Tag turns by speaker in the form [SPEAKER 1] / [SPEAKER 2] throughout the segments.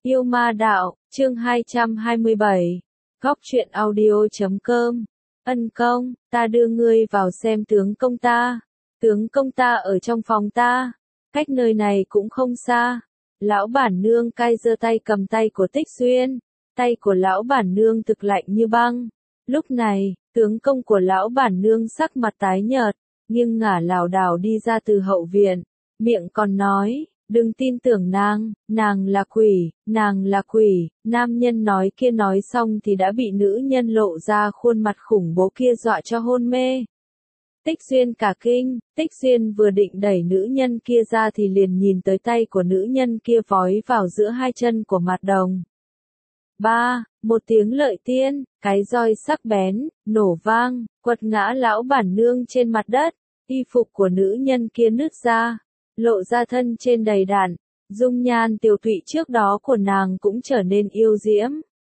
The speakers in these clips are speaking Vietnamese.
[SPEAKER 1] Yêu ma đạo, chương 227. Góc truyện audio.com. Ân công, ta đưa ngươi vào xem tướng công ta. Tướng công ta ở trong phòng ta. Cách nơi này cũng không xa. Lão bản nương cai giơ tay cầm tay của Tích Xuyên. Tay của lão bản nương thực lạnh như băng. Lúc này, tướng công của lão bản nương sắc mặt tái nhợt, nghiêng ngả lảo đảo đi ra từ hậu viện. Miệng còn nói, đừng tin tưởng nàng là quỷ, nàng là quỷ. Nam nhân nói kia nói xong thì đã bị nữ nhân lộ ra khuôn mặt khủng bố kia dọa cho hôn mê. Tích Xuyên cả kinh, Tích Xuyên vừa định đẩy nữ nhân kia ra thì liền nhìn tới tay của nữ nhân kia vói vào giữa hai chân của Mạt Đồng. Một tiếng lợi tiên, cái roi sắc bén, nổ vang, quật ngã lão bản nương trên mặt đất, y phục của nữ nhân kia nứt ra, lộ ra thân trên đầy đặn, dung nhan tiều tụy trước đó của nàng cũng trở nên yêu diễm.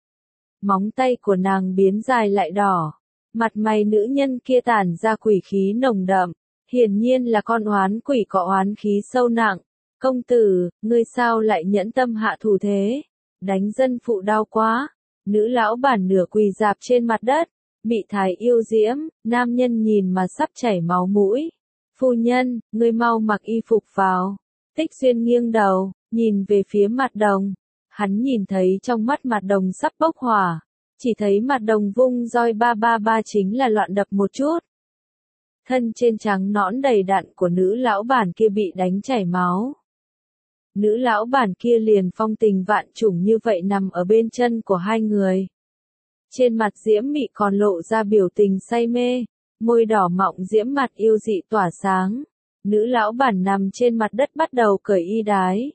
[SPEAKER 1] Móng tay của nàng biến dài lại đỏ, mặt mày nữ nhân kia tản ra quỷ khí nồng đậm, hiển nhiên là con oán quỷ có oán khí sâu nặng. Công tử, ngươi sao lại nhẫn tâm hạ thủ thế? Đánh dân phụ đau quá. Nữ lão bản nửa quỳ dạp trên mặt đất, mị thái yêu diễm, nam nhân nhìn mà sắp chảy máu mũi. Phu nhân, ngươi mau mặc y phục vào. Tích Xuyên nghiêng đầu, nhìn về phía Mạt Đồng. Hắn nhìn thấy trong mắt Mạt Đồng sắp bốc hỏa. Chỉ thấy Mạt Đồng vung roi 333 chính là loạn đập một chút. Thân trên trắng nõn đầy đặn của nữ lão bản kia bị đánh chảy máu. Nữ lão bản kia liền phong tình vạn trùng như vậy nằm ở bên chân của hai người. Trên mặt diễm mị còn lộ ra biểu tình say mê, môi đỏ mọng diễm mặt yêu dị tỏa sáng. Nữ lão bản nằm trên mặt đất bắt đầu cởi y đái.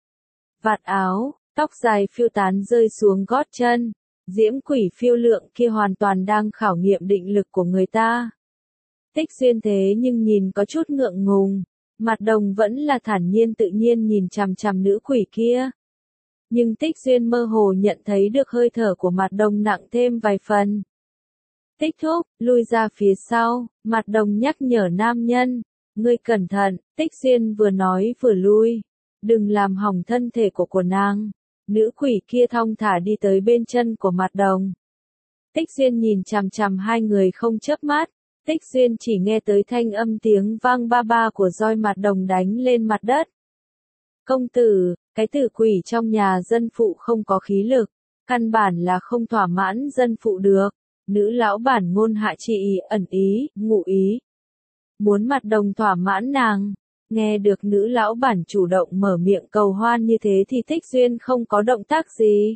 [SPEAKER 1] Vạt áo, tóc dài phiêu tán rơi xuống gót chân. Diễm quỷ phiêu lượng kia hoàn toàn đang khảo nghiệm định lực của người ta. Tích Xuyên thế nhưng nhìn có chút ngượng ngùng. Mạt Đồng vẫn là thản nhiên tự nhiên nhìn chằm chằm nữ quỷ kia. Nhưng Tích Xuyên mơ hồ nhận thấy được hơi thở của Mạt Đồng nặng thêm vài phần. Tích thúc, lui ra phía sau, Mạt Đồng nhắc nhở nam nhân. Ngươi cẩn thận, Tích Xuyên vừa nói vừa lui. Đừng làm hỏng thân thể của nàng. Nữ quỷ kia thong thả đi tới bên chân của Mạt Đồng. Tích Xuyên nhìn chằm chằm hai người không chớp mắt. Tích Xuyên chỉ nghe tới thanh âm tiếng vang ba ba của roi Mạt Đồng đánh lên mặt đất. Công tử, cái tử quỷ trong nhà dân phụ không có khí lực, căn bản là không thỏa mãn dân phụ được. Nữ lão bản ngôn hạ trị ẩn ý, ngụ ý. Muốn Mạt Đồng thỏa mãn nàng. Nghe được nữ lão bản chủ động mở miệng cầu hoan như thế thì Tích Xuyên không có động tác gì.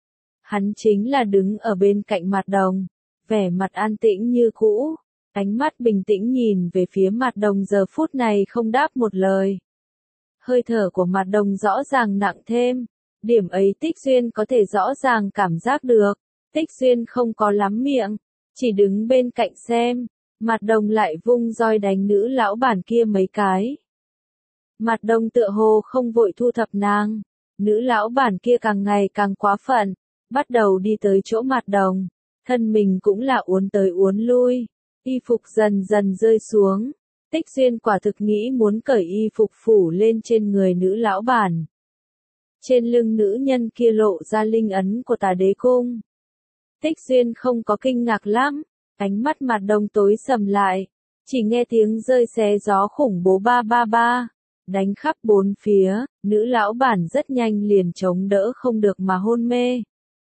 [SPEAKER 1] Hắn chính là đứng ở bên cạnh Mạt Đồng, vẻ mặt an tĩnh như cũ. Ánh mắt bình tĩnh nhìn về phía Mạt Đồng giờ phút này không đáp một lời. Hơi thở của Mạt Đồng rõ ràng nặng thêm. Điểm ấy Tích Xuyên có thể rõ ràng cảm giác được. Tích Xuyên không có lắm miệng, chỉ đứng bên cạnh xem. Mạt Đồng lại vung roi đánh nữ lão bản kia mấy cái. Mạt Đồng tựa hồ không vội thu thập nàng. Nữ lão bản kia càng ngày càng quá phận, bắt đầu đi tới chỗ Mạt Đồng. Thân mình cũng là uốn tới uốn lui. Y phục dần dần rơi xuống. Tích Xuyên quả thực nghĩ muốn cởi y phục phủ lên trên người nữ lão bản. Trên lưng nữ nhân kia lộ ra linh ấn của Tà Đế Cung. Tích Xuyên không có kinh ngạc lắm. Ánh mắt Mạt Đồng tối sầm lại. Chỉ nghe tiếng rơi xé gió khủng bố 333. Đánh khắp bốn phía. Nữ lão bản rất nhanh liền chống đỡ không được mà hôn mê.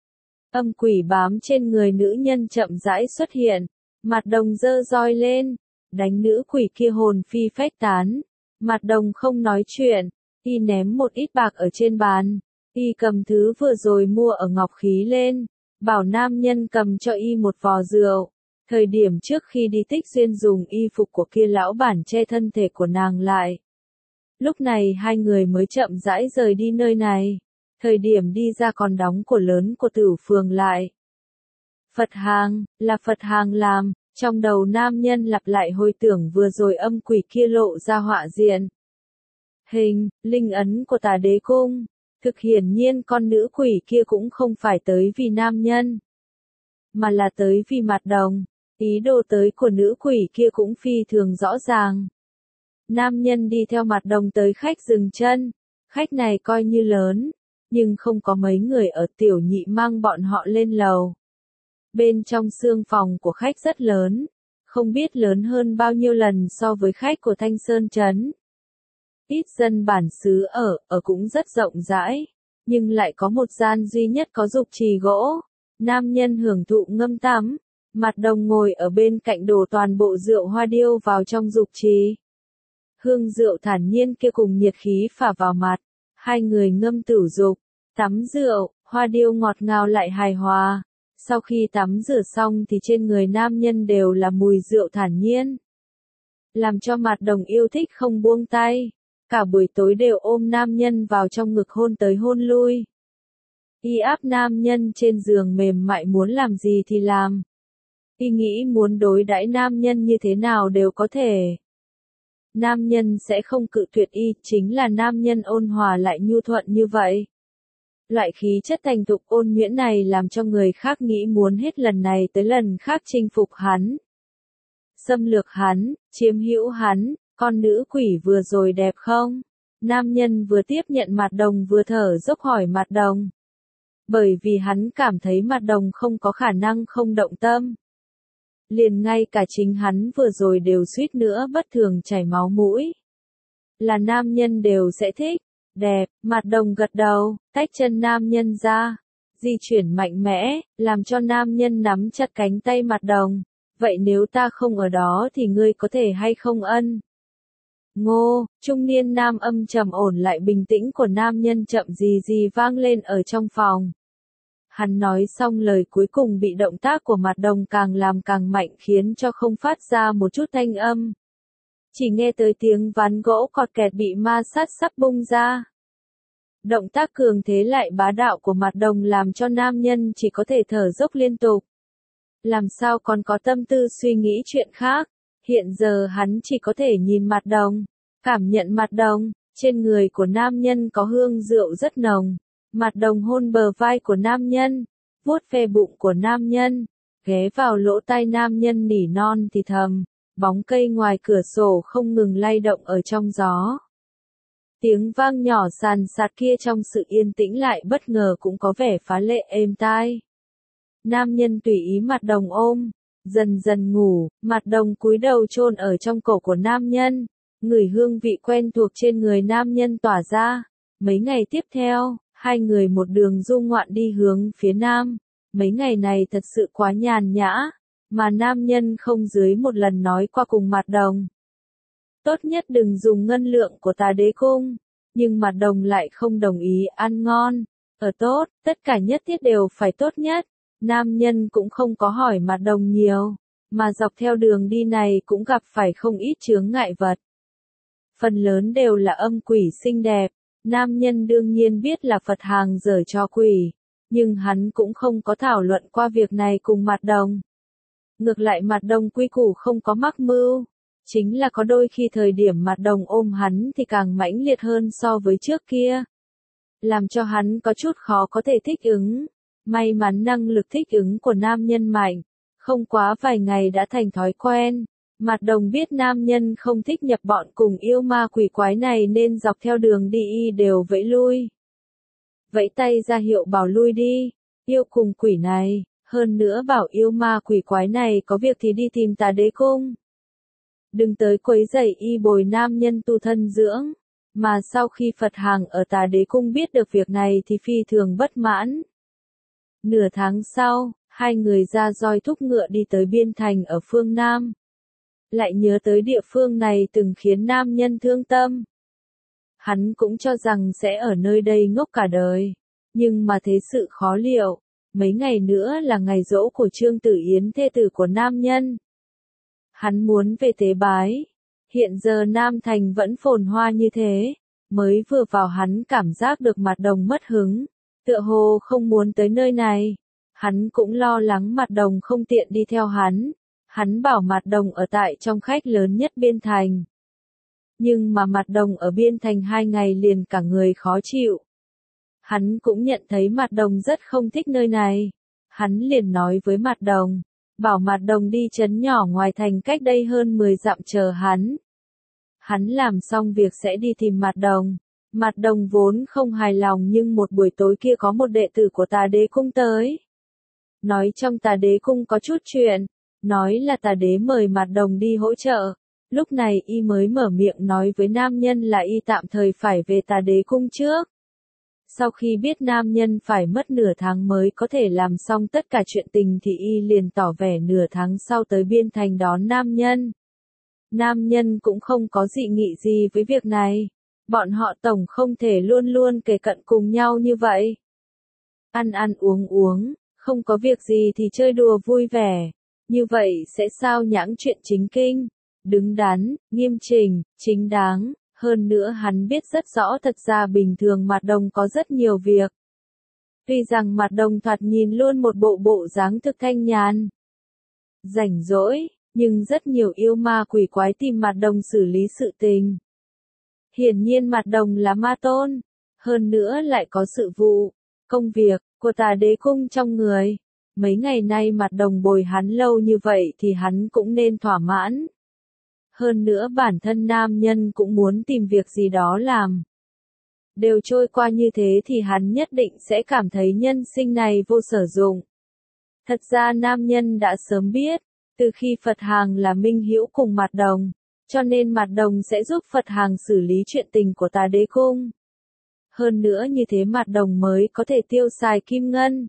[SPEAKER 1] Âm quỷ bám trên người nữ nhân chậm rãi xuất hiện. Mạt Đồng giơ roi lên, đánh nữ quỷ kia hồn phi phách tán. Mạt Đồng không nói chuyện, y ném một ít bạc ở trên bàn, y cầm thứ vừa rồi mua ở ngọc khí lên, bảo nam nhân cầm cho y một vò rượu. Thời điểm trước khi đi Tích Xuyên dùng y phục của kia lão bản che thân thể của nàng lại. Lúc này hai người mới chậm rãi rời đi nơi này. Thời điểm đi ra còn đóng cửa lớn của Tử Phường lại. Phật hàng, là Phật hàng làm, trong đầu nam nhân lặp lại hồi tưởng vừa rồi âm quỷ kia lộ ra họa diện. Linh ấn của Tà Đế Cung, thực hiển nhiên con nữ quỷ kia cũng không phải tới vì nam nhân, mà là tới vì Mạt Đồng, ý đồ tới của nữ quỷ kia cũng phi thường rõ ràng. Nam nhân đi theo Mạt Đồng tới khách dừng chân, khách này coi như lớn, nhưng không có mấy người ở. Tiểu Nhị mang bọn họ lên lầu. Bên trong xương phòng của khách rất lớn, không biết lớn hơn bao nhiêu lần so với khách của Thanh Sơn Trấn. Ít dân bản xứ ở cũng rất rộng rãi, nhưng lại có một gian duy nhất có dục trì gỗ. Nam nhân hưởng thụ ngâm tắm, Mạt Đồng ngồi ở bên cạnh đổ toàn bộ rượu hoa điêu vào trong dục trì. Hương rượu thản nhiên kia cùng nhiệt khí phả vào mặt, hai người ngâm tửu dục, tắm rượu, hoa điêu ngọt ngào lại hài hòa. Sau khi tắm rửa xong thì trên người nam nhân đều là mùi rượu thản nhiên, làm cho Mạt Đồng yêu thích không buông tay. Cả buổi tối đều ôm nam nhân vào trong ngực hôn tới hôn lui. Y áp nam nhân trên giường mềm mại, muốn làm gì thì làm. Y nghĩ muốn đối đãi nam nhân như thế nào đều có thể. Nam nhân sẽ không cự tuyệt y, chính là nam nhân ôn hòa lại nhu thuận như vậy. Loại khí chất thành thục ôn nhuyễn này làm cho người khác nghĩ muốn hết lần này tới lần khác chinh phục hắn, xâm lược hắn, chiếm hữu hắn. Con nữ quỷ vừa rồi đẹp không? Nam nhân vừa tiếp nhận Mạt Đồng vừa thở dốc hỏi Mạt Đồng. Bởi vì hắn cảm thấy Mạt Đồng không có khả năng không động tâm. Liền ngay cả chính hắn vừa rồi đều suýt nữa bất thường chảy máu mũi. Là nam nhân đều sẽ thích. Đẹp, Mạt Đồng gật đầu, tách chân nam nhân ra. Di chuyển mạnh mẽ, làm cho nam nhân nắm chặt cánh tay Mạt Đồng. Vậy nếu ta không ở đó thì ngươi có thể hay không ân? Ngô, trung niên nam âm trầm ổn lại bình tĩnh của nam nhân chậm gì vang lên ở trong phòng. Hắn nói xong lời cuối cùng bị động tác của Mạt Đồng càng làm càng mạnh khiến cho không phát ra một chút thanh âm. Chỉ nghe tới tiếng ván gỗ cọt kẹt bị ma sát sắp bung ra. Động tác cường thế lại bá đạo của Mạt Đồng làm cho nam nhân chỉ có thể thở dốc liên tục. Làm sao còn có tâm tư suy nghĩ chuyện khác. Hiện giờ hắn chỉ có thể nhìn Mạt Đồng, cảm nhận Mạt Đồng. Trên người của nam nhân có hương rượu rất nồng. Mạt Đồng hôn bờ vai của nam nhân, vuốt ve bụng của nam nhân, ghé vào lỗ tai nam nhân nỉ non thì thầm. Bóng cây ngoài cửa sổ không ngừng lay động ở trong gió. Tiếng vang nhỏ sàn sạt kia trong sự yên tĩnh lại bất ngờ cũng có vẻ phá lệ êm tai. Nam nhân tùy ý Mạt Đồng ôm, dần dần ngủ. Mạt Đồng cúi đầu chôn ở trong cổ của nam nhân, ngửi hương vị quen thuộc trên người nam nhân tỏa ra. Mấy ngày tiếp theo, hai người một đường du ngoạn đi hướng phía nam. Mấy ngày này thật sự quá nhàn nhã, mà nam nhân không dưới một lần nói qua cùng Mạt Đồng. Tốt nhất đừng dùng ngân lượng của Tà Đế Cung, nhưng Mạt Đồng lại không đồng ý. Ăn ngon, ở tốt, tất cả nhất thiết đều phải tốt nhất. Nam nhân cũng không có hỏi Mạt Đồng nhiều, mà dọc theo đường đi này cũng gặp phải không ít chướng ngại vật. Phần lớn đều là âm quỷ xinh đẹp. Nam nhân đương nhiên biết là Phật hàng dở cho quỷ, nhưng hắn cũng không có thảo luận qua việc này cùng Mạt Đồng. Ngược lại Mạt Đồng quy củ không có mắc mưu, chính là có đôi khi thời điểm Mạt Đồng ôm hắn thì càng mãnh liệt hơn so với trước kia, làm cho hắn có chút khó có thể thích ứng. May mắn năng lực thích ứng của nam nhân mạnh, không quá vài ngày đã thành thói quen. Mạt Đồng biết nam nhân không thích nhập bọn cùng yêu ma quỷ quái này nên dọc theo đường đi y đều vẫy lui. Vẫy tay ra hiệu bảo lui đi, yêu cùng quỷ này, hơn nữa bảo yêu ma quỷ quái này có việc thì đi tìm Tà Đế Cung. Đừng tới quấy rầy y bồi nam nhân tu thân dưỡng, mà sau khi Phật hàng ở Tà Đế Cung biết được việc này thì phi thường bất mãn. Nửa tháng sau, hai người ra roi thúc ngựa đi tới biên thành ở phương Nam. Lại nhớ tới địa phương này từng khiến nam nhân thương tâm. Hắn cũng cho rằng sẽ ở nơi đây ngốc cả đời. Nhưng mà thế sự khó liệu, mấy ngày nữa là ngày giỗ của Trương Tử Yến thê tử của nam nhân. Hắn muốn về tế bái. Hiện giờ Nam Thành vẫn phồn hoa như thế. Mới vừa vào hắn cảm giác được Mạt Đồng mất hứng. Tựa hồ không muốn tới nơi này. Hắn cũng lo lắng Mạt Đồng không tiện đi theo hắn. Hắn bảo Mạt Đồng ở tại trong khách lớn nhất biên thành. Nhưng mà Mạt Đồng ở biên thành 2 ngày liền cả người khó chịu. Hắn cũng nhận thấy Mạt Đồng rất không thích nơi này. Hắn liền nói với Mạt Đồng, bảo Mạt Đồng đi trấn nhỏ ngoài thành cách đây hơn 10 dặm chờ hắn. Hắn làm xong việc sẽ đi tìm Mạt Đồng. Mặt Đồng vốn không hài lòng nhưng một buổi tối kia có một đệ tử của Tà Đế Cung tới. Nói trong Tà Đế Cung có chút chuyện, nói là Tà Đế mời Mặt Đồng đi hỗ trợ. Lúc này y mới mở miệng nói với nam nhân là y tạm thời phải về Tà Đế Cung trước. Sau khi biết nam nhân phải mất nửa tháng mới có thể làm xong tất cả chuyện tình thì y liền tỏ vẻ nửa tháng sau tới Biên Thành đón nam nhân. Nam nhân cũng không có dị nghị gì với việc này. Bọn họ tổng không thể luôn luôn kề cận cùng nhau như vậy. Ăn ăn uống uống, không có việc gì thì chơi đùa vui vẻ. Như vậy sẽ sao nhãng chuyện chính kinh, đứng đắn, nghiêm chỉnh, chính đáng. Hơn nữa hắn biết rất rõ thật ra bình thường Mặt Đồng có rất nhiều việc. Tuy rằng Mặt Đồng thoạt nhìn luôn một bộ dáng thực thanh nhàn, rảnh rỗi, nhưng rất nhiều yêu ma quỷ quái tìm Mặt Đồng xử lý sự tình. Hiển nhiên Mặt Đồng là ma tôn, hơn nữa lại có sự vụ, công việc của Tà Đế Cung trong người. Mấy ngày nay Mặt Đồng bồi hắn lâu như vậy thì hắn cũng nên thỏa mãn. Hơn nữa bản thân nam nhân cũng muốn tìm việc gì đó làm. Đều trôi qua như thế thì hắn nhất định sẽ cảm thấy nhân sinh này vô sử dụng. Thật ra nam nhân đã sớm biết, từ khi Phật Hàng là minh hữu cùng Mặt Đồng, cho nên Mặt Đồng sẽ giúp Phật Hàng xử lý chuyện tình của Tà Đế Cung. Hơn nữa như thế Mặt Đồng mới có thể tiêu xài kim ngân,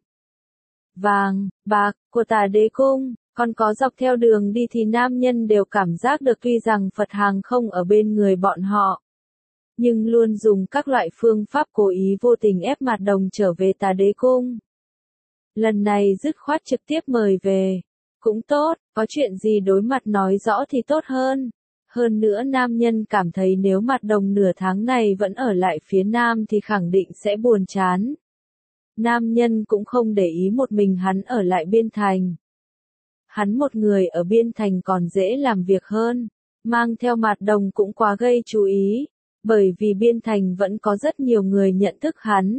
[SPEAKER 1] vàng, bạc của Tà Đế Cung. Còn có dọc theo đường đi thì nam nhân đều cảm giác được tuy rằng Phật Hàng không ở bên người bọn họ, nhưng luôn dùng các loại phương pháp cố ý vô tình ép Mặt Đồng trở về Tà Đế Cung. Lần này dứt khoát trực tiếp mời về. Cũng tốt, có chuyện gì đối mặt nói rõ thì tốt hơn. Hơn nữa nam nhân cảm thấy nếu Mặt Đồng nửa tháng này vẫn ở lại phía nam thì khẳng định sẽ buồn chán. Nam nhân cũng không để ý một mình hắn ở lại Biên Thành. Hắn một người ở Biên Thành còn dễ làm việc hơn, mang theo Mặt Đồng cũng quá gây chú ý, bởi vì Biên Thành vẫn có rất nhiều người nhận thức hắn.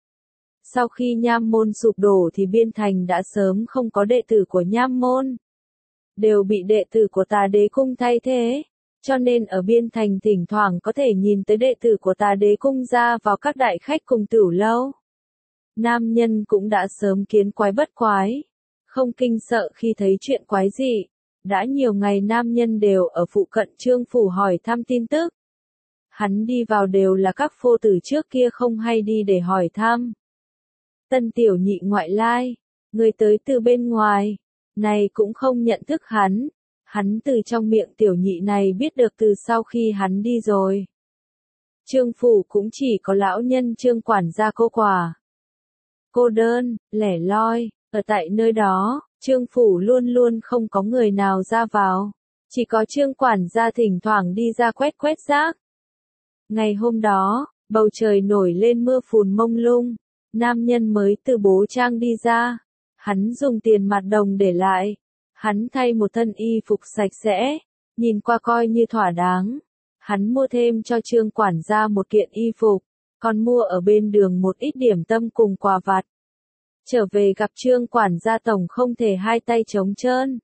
[SPEAKER 1] Sau khi Nham Môn sụp đổ thì Biên Thành đã sớm không có đệ tử của Nham Môn, đều bị đệ tử của Tà Đế Cung thay thế, cho nên ở Biên Thành thỉnh thoảng có thể nhìn tới đệ tử của Tà Đế Cung ra vào các đại khách cùng tửu lâu. Nam nhân cũng đã sớm kiến quái bất quái, không kinh sợ khi thấy chuyện quái dị. Đã nhiều ngày nam nhân đều ở phụ cận Trương Phủ hỏi thăm tin tức. Hắn đi vào đều là các phô tử trước kia không hay đi để hỏi thăm. Tân tiểu nhị ngoại lai, người tới từ bên ngoài, này cũng không nhận thức hắn. Hắn từ trong miệng tiểu nhị này biết được từ sau khi hắn đi rồi. Trương Phủ cũng chỉ có lão nhân Trương quản gia cô quả. Cô đơn, lẻ loi. Ở tại nơi đó, Trương Phủ luôn luôn không có người nào ra vào. Chỉ có Trương quản gia thỉnh thoảng đi ra quét rác. Ngày hôm đó, bầu trời nổi lên mưa phùn mông lung. Nam nhân mới từ bố trang đi ra. Hắn dùng tiền Mặt Đồng để lại. Hắn thay một thân y phục sạch sẽ, nhìn qua coi như thỏa đáng. Hắn mua thêm cho Trương quản gia một kiện y phục, còn mua ở bên đường một ít điểm tâm cùng quà vặt. Trở về gặp Trương quản gia tổng không thể hai tay trống trơn.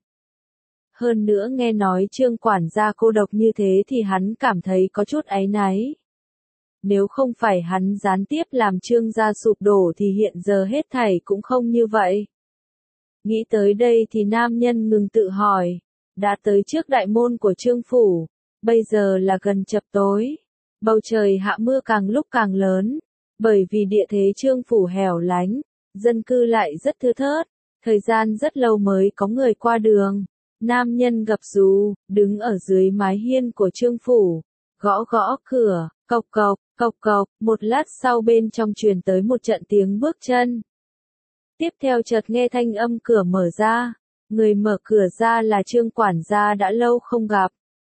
[SPEAKER 1] Hơn nữa nghe nói Trương quản gia cô độc như thế thì hắn cảm thấy có chút áy náy. Nếu không phải hắn gián tiếp làm Trương gia sụp đổ thì hiện giờ hết thảy cũng không như vậy. Nghĩ tới đây thì nam nhân ngừng tự hỏi, đã tới trước đại môn của Trương Phủ, bây giờ là gần chập tối. Bầu trời hạ mưa càng lúc càng lớn, bởi vì địa thế Trương Phủ hẻo lánh. Dân cư lại rất thưa thớt, thời gian rất lâu mới có người qua đường. Nam nhân gập dù, đứng ở dưới mái hiên của Trương Phủ, gõ gõ cửa, cộc cộc, một lát sau bên trong truyền tới một trận tiếng bước chân. Tiếp theo chợt nghe thanh âm cửa mở ra, người mở cửa ra là Trương quản gia đã lâu không gặp.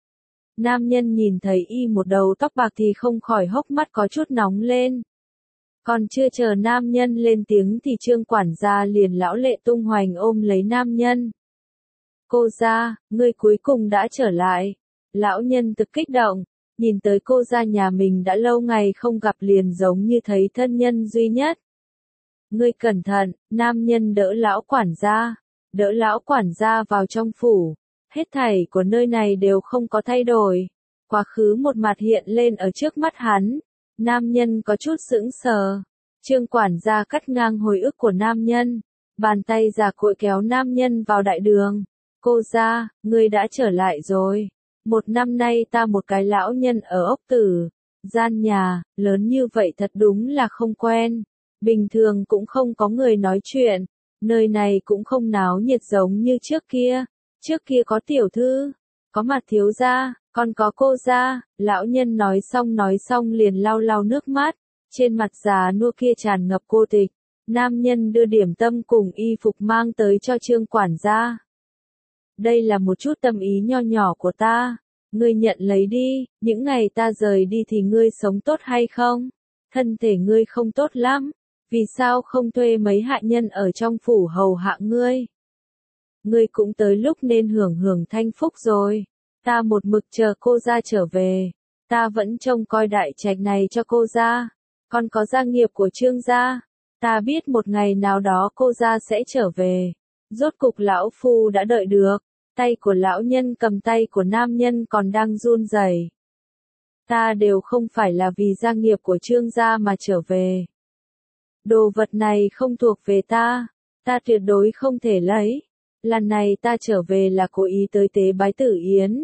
[SPEAKER 1] Nam nhân nhìn thấy y một đầu tóc bạc thì không khỏi hốc mắt có chút nóng lên. Còn chưa chờ nam nhân lên tiếng thì Trương quản gia liền lão lệ tung hoành ôm lấy nam nhân. Cô gia, ngươi cuối cùng đã trở lại. Lão nhân thực kích động, nhìn tới cô gia nhà mình đã lâu ngày không gặp liền giống như thấy thân nhân duy nhất. Ngươi cẩn thận, nam nhân đỡ lão quản gia vào trong phủ. Hết thảy của nơi này đều không có thay đổi. Quá khứ một mặt hiện lên ở trước mắt hắn. Nam nhân có chút sững sờ. Trương quản gia cắt ngang hồi ức của nam nhân. Bàn tay già cội kéo nam nhân vào đại đường. Cô gia, ngươi đã trở lại rồi. 1 năm nay ta một cái lão nhân ở ốc tử. Gian nhà, lớn như vậy thật đúng là không quen. Bình thường cũng không có người nói chuyện. Nơi này cũng không náo nhiệt giống như trước kia. Trước kia có tiểu thư, có mặt thiếu gia, còn có cô gia. Lão nhân nói xong liền lau lau nước mắt. Trên mặt già nua kia tràn ngập cô tịch. Nam nhân đưa điểm tâm cùng y phục mang tới cho Trương quản gia. Đây là một chút tâm ý nho nhỏ của ta. Ngươi nhận lấy đi, những ngày ta rời đi thì ngươi sống tốt hay không? Thân thể ngươi không tốt lắm, vì sao không thuê mấy hạ nhân ở trong phủ hầu hạ ngươi? Ngươi cũng tới lúc nên hưởng hưởng thanh phúc rồi. Ta một mực chờ cô gia trở về. Ta vẫn trông coi đại trạch này cho cô gia. Còn có gia nghiệp của Trương gia. Ta biết một ngày nào đó cô gia sẽ trở về. Rốt cục lão phu đã đợi được. Tay của lão nhân cầm tay của nam nhân còn đang run rẩy. Ta đều không phải là vì gia nghiệp của Trương gia mà trở về. Đồ vật này không thuộc về ta. Ta tuyệt đối không thể lấy. Lần này ta trở về là cố ý tới tế bái Tử Yến.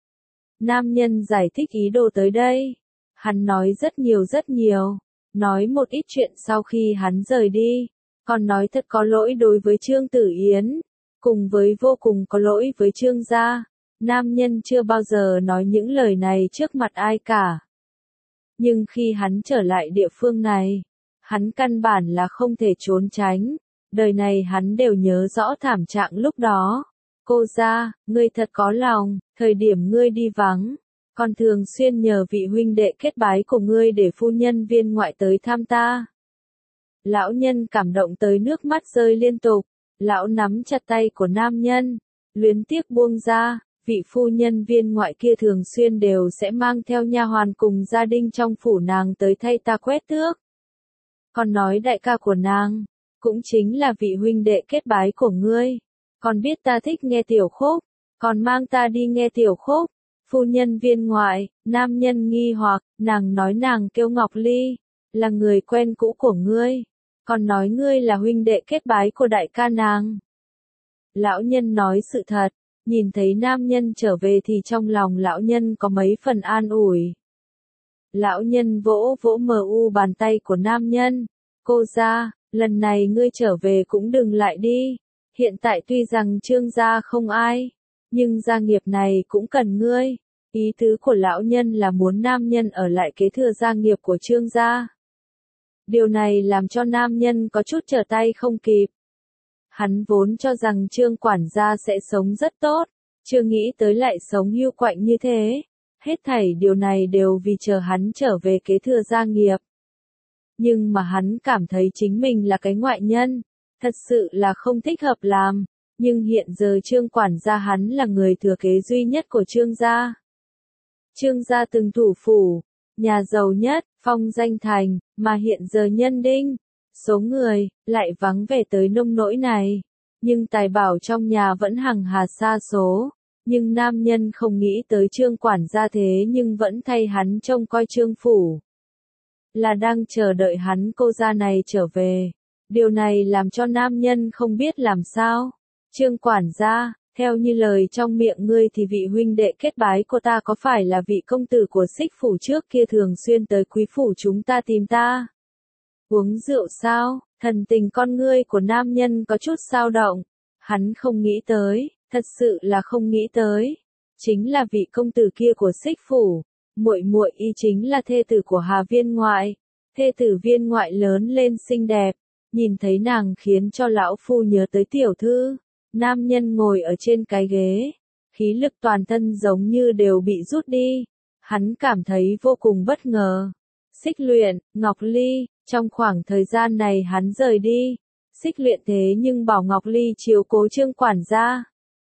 [SPEAKER 1] Nam nhân giải thích ý đồ tới đây. Hắn nói rất nhiều. Nói một ít chuyện sau khi hắn rời đi. Còn nói thật có lỗi đối với Trương Tử Yến. Cùng với vô cùng có lỗi với Trương gia. Nam nhân chưa bao giờ nói những lời này trước mặt ai cả. Nhưng khi hắn trở lại địa phương này, hắn căn bản là không thể trốn tránh. Đời này hắn đều nhớ rõ thảm trạng lúc đó. Cô gia, ngươi thật có lòng, thời điểm ngươi đi vắng. Còn thường xuyên nhờ vị huynh đệ kết bái của ngươi để phu nhân viên ngoại tới thăm ta. Lão nhân cảm động tới nước mắt rơi liên tục. Lão nắm chặt tay của nam nhân, luyến tiếc buông ra. Vị phu nhân viên ngoại kia thường xuyên đều sẽ mang theo nha hoàn cùng gia đình trong phủ nàng tới thay ta quét tước. Còn nói đại ca của nàng, cũng chính là vị huynh đệ kết bái của ngươi. Còn biết ta thích nghe tiểu khúc, còn mang ta đi nghe tiểu khúc. Phu nhân viên ngoại, nam nhân nghi hoặc, nàng nói nàng kêu Ngọc Ly, là người quen cũ của ngươi. Còn nói ngươi là huynh đệ kết bái của đại ca nàng. Lão nhân nói sự thật, nhìn thấy nam nhân trở về thì trong lòng lão nhân có mấy phần an ủi. Lão nhân vỗ vỗ mờ u bàn tay của nam nhân. Cô gia, lần này ngươi trở về cũng đừng lại đi. Hiện tại tuy rằng Trương gia không ai, nhưng gia nghiệp này cũng cần ngươi. Ý tứ của lão nhân là muốn nam nhân ở lại kế thừa gia nghiệp của Trương gia. Điều này làm cho nam nhân có chút trở tay không kịp. Hắn vốn cho rằng Trương quản gia sẽ sống rất tốt, chưa nghĩ tới lại sống hiu quạnh như thế. Hết thảy điều này đều vì chờ hắn trở về kế thừa gia nghiệp. Nhưng mà hắn cảm thấy chính mình là cái ngoại nhân, thật sự là không thích hợp làm. Nhưng hiện giờ Trương quản gia hắn là người thừa kế duy nhất của Trương gia. Trương gia từng thủ phủ, nhà giàu nhất, phong danh thành, mà hiện giờ nhân đinh, số người, lại vắng vẻ tới nông nỗi này. Nhưng tài bảo trong nhà vẫn hằng hà sa số. Nhưng nam nhân không nghĩ tới Trương quản gia thế nhưng vẫn thay hắn trông coi Trương phủ. Là đang chờ đợi hắn cô gia này trở về. Điều này làm cho nam nhân không biết làm sao. Trương quản gia, theo như lời trong miệng ngươi thì vị huynh đệ kết bái của ta có phải là vị công tử của Xích phủ trước kia thường xuyên tới quý phủ chúng ta tìm ta? Uống rượu sao? Thần tình con ngươi của nam nhân có chút dao động. Hắn không nghĩ tới, thật sự là không nghĩ tới. Chính là vị công tử kia của Xích phủ. Muội muội y chính là thê tử của Hà viên ngoại. Thê tử viên ngoại lớn lên xinh đẹp. Nhìn thấy nàng khiến cho lão phu nhớ tới tiểu thư. Nam nhân ngồi ở trên cái ghế. Khí lực toàn thân giống như đều bị rút đi. Hắn cảm thấy vô cùng bất ngờ. Xích luyện, Ngọc Ly, trong khoảng thời gian này hắn rời đi. Xích luyện thế nhưng bảo Ngọc Ly chiếu cố Trương quản gia.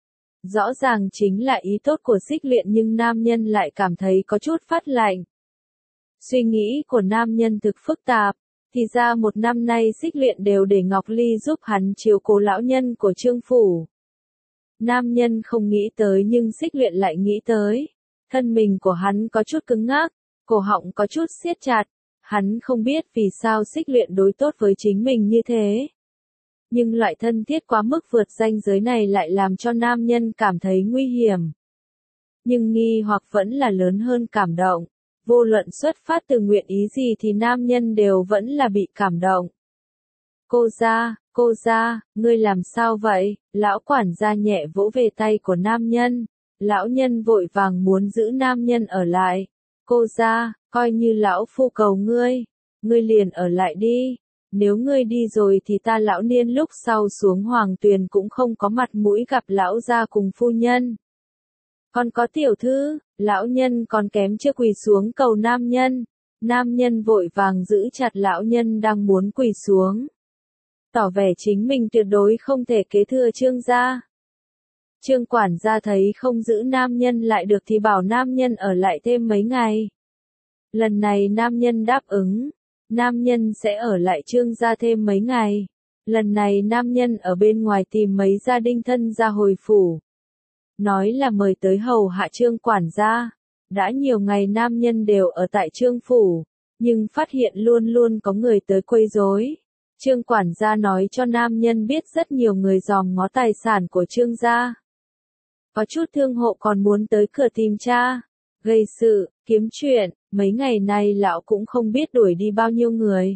[SPEAKER 1] Rõ ràng chính là ý tốt của xích luyện nhưng nam nhân lại cảm thấy có chút phát lạnh. Suy nghĩ của nam nhân thực phức tạp. Thì ra 1 năm nay xích luyện đều để Ngọc Ly giúp hắn chiếu cố lão nhân của Trương phủ. Nam nhân không nghĩ tới nhưng xích luyện lại nghĩ tới. Thân mình của hắn có chút cứng ngắc, cổ họng có chút siết chặt. Hắn không biết vì sao Xích Luyện đối tốt với chính mình như thế. Nhưng loại thân thiết quá mức vượt ranh giới này lại làm cho nam nhân cảm thấy nguy hiểm. Nhưng nghi hoặc vẫn là lớn hơn cảm động. Vô luận xuất phát từ nguyện ý gì thì nam nhân đều vẫn là bị cảm động. Cô gia, ngươi làm sao vậy? Lão quản gia nhẹ vỗ về tay của nam nhân. Lão nhân vội vàng muốn giữ nam nhân ở lại. Cô gia, coi như lão phu cầu ngươi liền ở lại đi. Nếu ngươi đi rồi thì ta lão niên lúc sau xuống hoàng tuyền cũng không có mặt mũi gặp lão gia cùng phu nhân. Còn có tiểu thư, lão nhân còn kém chưa quỳ xuống cầu nam nhân. Nam nhân vội vàng giữ chặt lão nhân đang muốn quỳ xuống. Tỏ vẻ chính mình tuyệt đối không thể kế thừa Trương gia. Trương quản gia thấy không giữ nam nhân lại được thì bảo nam nhân ở lại thêm mấy ngày. Lần này nam nhân đáp ứng. Nam nhân sẽ ở lại Trương gia thêm mấy ngày. Lần này nam nhân ở bên ngoài tìm mấy gia đình thân ra hồi phủ. Nói là mời tới hầu hạ Trương quản gia. Đã nhiều ngày nam nhân đều ở tại Trương phủ, nhưng phát hiện luôn luôn có người tới quấy rối. Trương quản gia nói cho nam nhân biết rất nhiều người dòm ngó tài sản của Trương gia. Có chút thương hộ còn muốn tới cửa tìm cha, gây sự, kiếm chuyện, mấy ngày nay lão cũng không biết đuổi đi bao nhiêu người.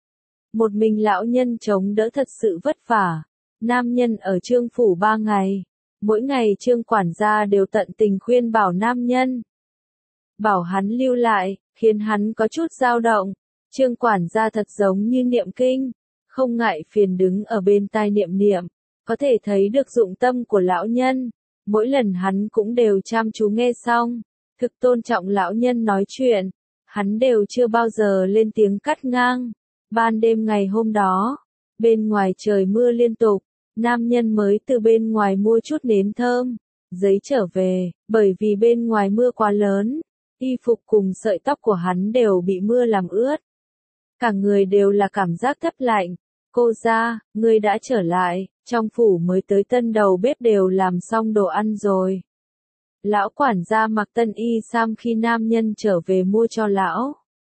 [SPEAKER 1] Một mình lão nhân chống đỡ thật sự vất vả. Nam nhân ở Trương phủ 3 ngày. Mỗi ngày Trương quản gia đều tận tình khuyên bảo nam nhân. Bảo hắn lưu lại, khiến hắn có chút dao động. Trương quản gia thật giống như niệm kinh, không ngại phiền đứng ở bên tai niệm niệm, có thể thấy được dụng tâm của lão nhân. Mỗi lần hắn cũng đều chăm chú nghe xong, thực tôn trọng lão nhân nói chuyện, hắn đều chưa bao giờ lên tiếng cắt ngang. Ban đêm ngày hôm đó, bên ngoài trời mưa liên tục, nam nhân mới từ bên ngoài mua chút nến thơm, giấy trở về, bởi vì bên ngoài mưa quá lớn, y phục cùng sợi tóc của hắn đều bị mưa làm ướt. Cả người đều là cảm giác thấp lạnh. Cô gia, ngươi đã trở lại, trong phủ mới tới tân đầu bếp đều làm xong đồ ăn rồi. Lão quản gia mặc tân y sam khi nam nhân trở về mua cho lão.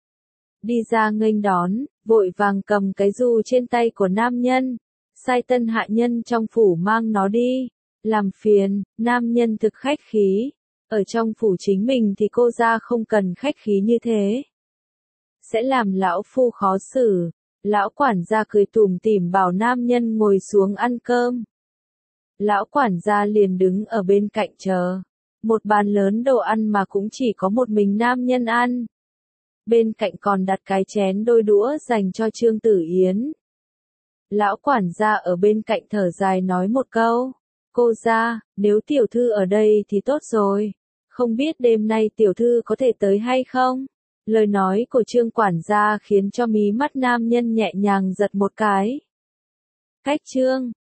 [SPEAKER 1] Đi ra nghênh đón, vội vàng cầm cái dù trên tay của nam nhân, sai tân hạ nhân trong phủ mang nó đi. Làm phiền, nam nhân thực khách khí. Ở trong phủ chính mình thì cô gia không cần khách khí như thế. Sẽ làm lão phu khó xử. Lão quản gia cười tủm tỉm bảo nam nhân ngồi xuống ăn cơm. Lão quản gia liền đứng ở bên cạnh chờ. Một bàn lớn đồ ăn mà cũng chỉ có một mình nam nhân ăn. Bên cạnh còn đặt cái chén đôi đũa dành cho Trương Tử Yến. Lão quản gia ở bên cạnh thở dài nói một câu. Cô gia, nếu tiểu thư ở đây thì tốt rồi. Không biết đêm nay tiểu thư có thể tới hay không? Lời nói của Trương quản gia khiến cho mí mắt nam nhân nhẹ nhàng giật một cái. Cách Trương,